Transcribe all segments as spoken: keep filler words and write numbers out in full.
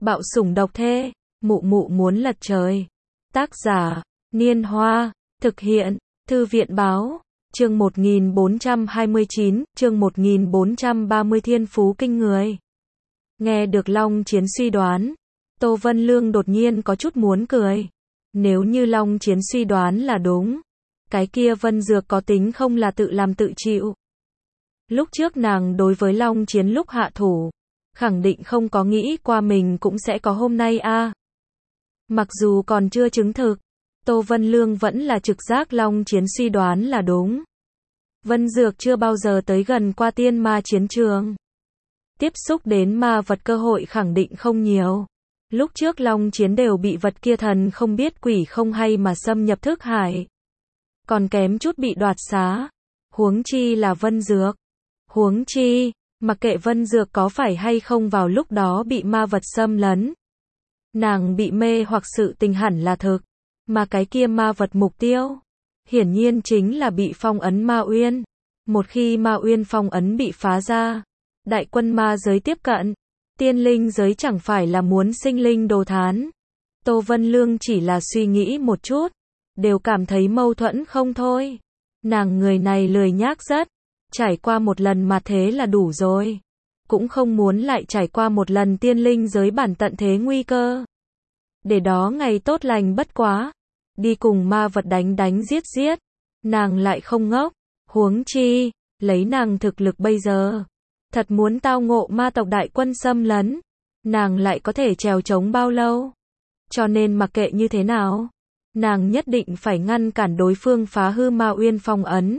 Bạo sủng độc thê, mụ mụ muốn lật trời. Tác giả, Niên Hoa, thực hiện, Thư viện báo, chương một nghìn bốn trăm hai mươi chín, chương một nghìn bốn trăm ba mươi thiên phú kinh người. Nghe được Long Chiến suy đoán, Tô Vân Lương đột nhiên có chút muốn cười. Nếu như Long Chiến suy đoán là đúng, cái kia Vân Dược có tính không là tự làm tự chịu. Lúc trước nàng đối với Long Chiến lúc hạ thủ, khẳng định không có nghĩ qua mình cũng sẽ có hôm nay a. À. Mặc dù còn chưa chứng thực, Tô Vân Lương vẫn là trực giác Long Chiến suy đoán là đúng. Vân Dược chưa bao giờ tới gần qua tiên ma chiến trường. Tiếp xúc đến ma vật cơ hội khẳng định không nhiều. Lúc trước Long Chiến đều bị vật kia thần không biết quỷ không hay mà xâm nhập thức hải. Còn kém chút bị đoạt xá. Huống chi là Vân Dược. Huống chi, mặc kệ Vân Dược có phải hay không vào lúc đó bị ma vật xâm lấn. Nàng bị mê hoặc sự tình hẳn là thực. Mà cái kia ma vật mục tiêu, hiển nhiên chính là bị phong ấn ma uyên. Một khi ma uyên phong ấn bị phá ra, đại quân ma giới tiếp cận, tiên linh giới chẳng phải là muốn sinh linh đồ thán. Tô Vân Lương chỉ là suy nghĩ một chút, đều cảm thấy mâu thuẫn không thôi. Nàng người này lười nhác rất, trải qua một lần mà thế là đủ rồi. Cũng không muốn lại trải qua một lần tiên linh giới bản tận thế nguy cơ. Để đó ngày tốt lành bất quá, đi cùng ma vật đánh đánh giết giết, nàng lại không ngốc, huống chi, lấy nàng thực lực bây giờ, thật muốn tao ngộ ma tộc đại quân xâm lấn, nàng lại có thể trèo chống bao lâu, cho nên mặc kệ như thế nào, nàng nhất định phải ngăn cản đối phương phá hư ma uyên phong ấn.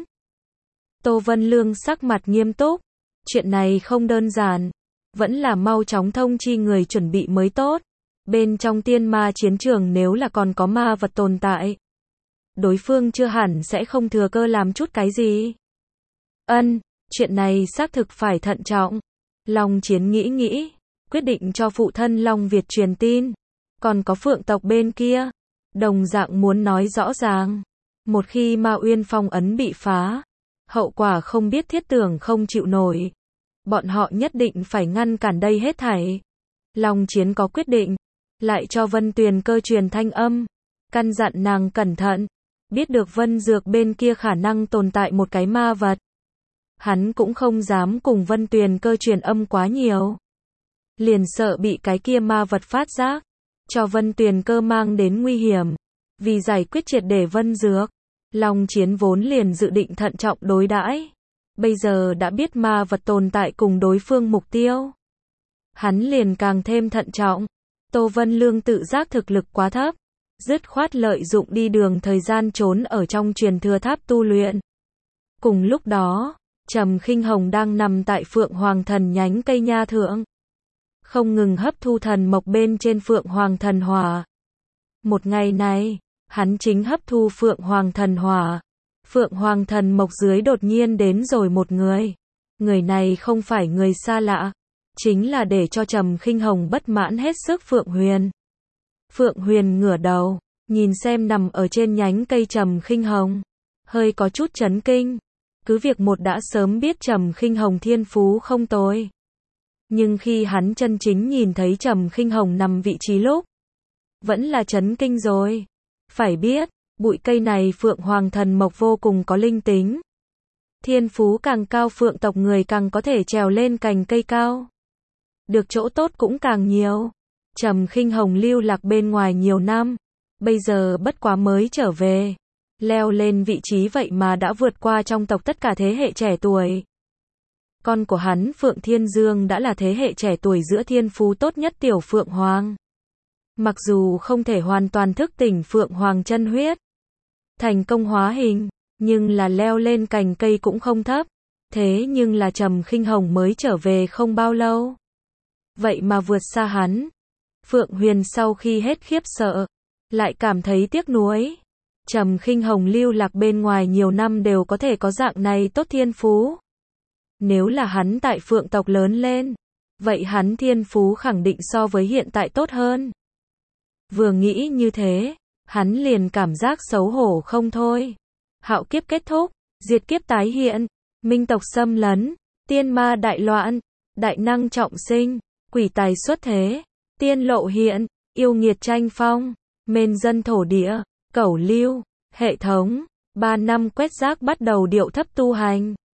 Tô Vân Lương sắc mặt nghiêm túc, chuyện này không đơn giản, vẫn là mau chóng thông chi người chuẩn bị mới tốt. Bên trong tiên ma chiến trường nếu là còn có ma vật tồn tại, đối phương chưa hẳn sẽ không thừa cơ làm chút cái gì. Ân, chuyện này xác thực phải thận trọng. Long Chiến nghĩ nghĩ, quyết định cho phụ thân Long Việt truyền tin. Còn có Phượng tộc bên kia, đồng dạng muốn nói rõ ràng. Một khi ma uyên phong ấn bị phá, hậu quả không biết thiết tưởng không chịu nổi. Bọn họ nhất định phải ngăn cản đây hết thảy. Long Chiến có quyết định, lại cho Vân Tuyền Cơ truyền thanh âm, căn dặn nàng cẩn thận, biết được Vân Dược bên kia khả năng tồn tại một cái ma vật. Hắn cũng không dám cùng Vân Tuyền Cơ truyền âm quá nhiều, liền sợ bị cái kia ma vật phát giác, cho Vân Tuyền Cơ mang đến nguy hiểm. Vì giải quyết triệt để Vân Dược, Long Chiến vốn liền dự định thận trọng đối đãi. Bây giờ đã biết ma vật tồn tại cùng đối phương mục tiêu, hắn liền càng thêm thận trọng. Tô Vân Lương tự giác thực lực quá thấp, dứt khoát lợi dụng đi đường thời gian trốn ở trong truyền thừa tháp tu luyện. Cùng lúc đó, Trầm Khinh Hồng đang nằm tại Phượng Hoàng Thần nhánh cây nha thượng, không ngừng hấp thu thần mộc bên trên Phượng Hoàng Thần hỏa. Một ngày này, hắn chính hấp thu Phượng Hoàng Thần hỏa. Phượng Hoàng Thần mộc dưới đột nhiên đến rồi một người. Người này không phải người xa lạ, chính là để cho Trầm Khinh Hồng bất mãn hết sức Phượng Huyền. Phượng Huyền ngửa đầu, nhìn xem nằm ở trên nhánh cây Trầm Khinh Hồng, hơi có chút chấn kinh. Cứ việc một đã sớm biết Trầm Khinh Hồng thiên phú không tồi, nhưng khi hắn chân chính nhìn thấy Trầm Khinh Hồng nằm vị trí lúc, vẫn là chấn kinh rồi. Phải biết, bụi cây này Phượng Hoàng Thần mộc vô cùng có linh tính. Thiên phú càng cao Phượng tộc người càng có thể trèo lên cành cây cao, được chỗ tốt cũng càng nhiều. Trầm Khinh Hồng lưu lạc bên ngoài nhiều năm, bây giờ bất quá mới trở về, leo lên vị trí vậy mà đã vượt qua trong tộc tất cả thế hệ trẻ tuổi. Con của hắn Phượng Thiên Dương đã là thế hệ trẻ tuổi giữa thiên phú tốt nhất tiểu Phượng Hoàng. Mặc dù không thể hoàn toàn thức tỉnh Phượng Hoàng chân huyết, thành công hóa hình, nhưng là leo lên cành cây cũng không thấp. Thế nhưng là Trầm Khinh Hồng mới trở về không bao lâu, vậy mà vượt xa hắn. Phượng Huyền sau khi hết khiếp sợ, lại cảm thấy tiếc nuối. Trầm Khinh Hồng lưu lạc bên ngoài nhiều năm đều có thể có dạng này tốt thiên phú. Nếu là hắn tại Phượng tộc lớn lên, vậy hắn thiên phú khẳng định so với hiện tại tốt hơn. Vừa nghĩ như thế, hắn liền cảm giác xấu hổ không thôi. Hạo kiếp kết thúc, diệt kiếp tái hiện, minh tộc xâm lấn, tiên ma đại loạn, đại năng trọng sinh, quỷ tài xuất thế. tiên lộ hiện, yêu nghiệt tranh phong, mên dân thổ địa, cẩu lưu, hệ thống, ba năm quét rác bắt đầu điệu thấp tu hành.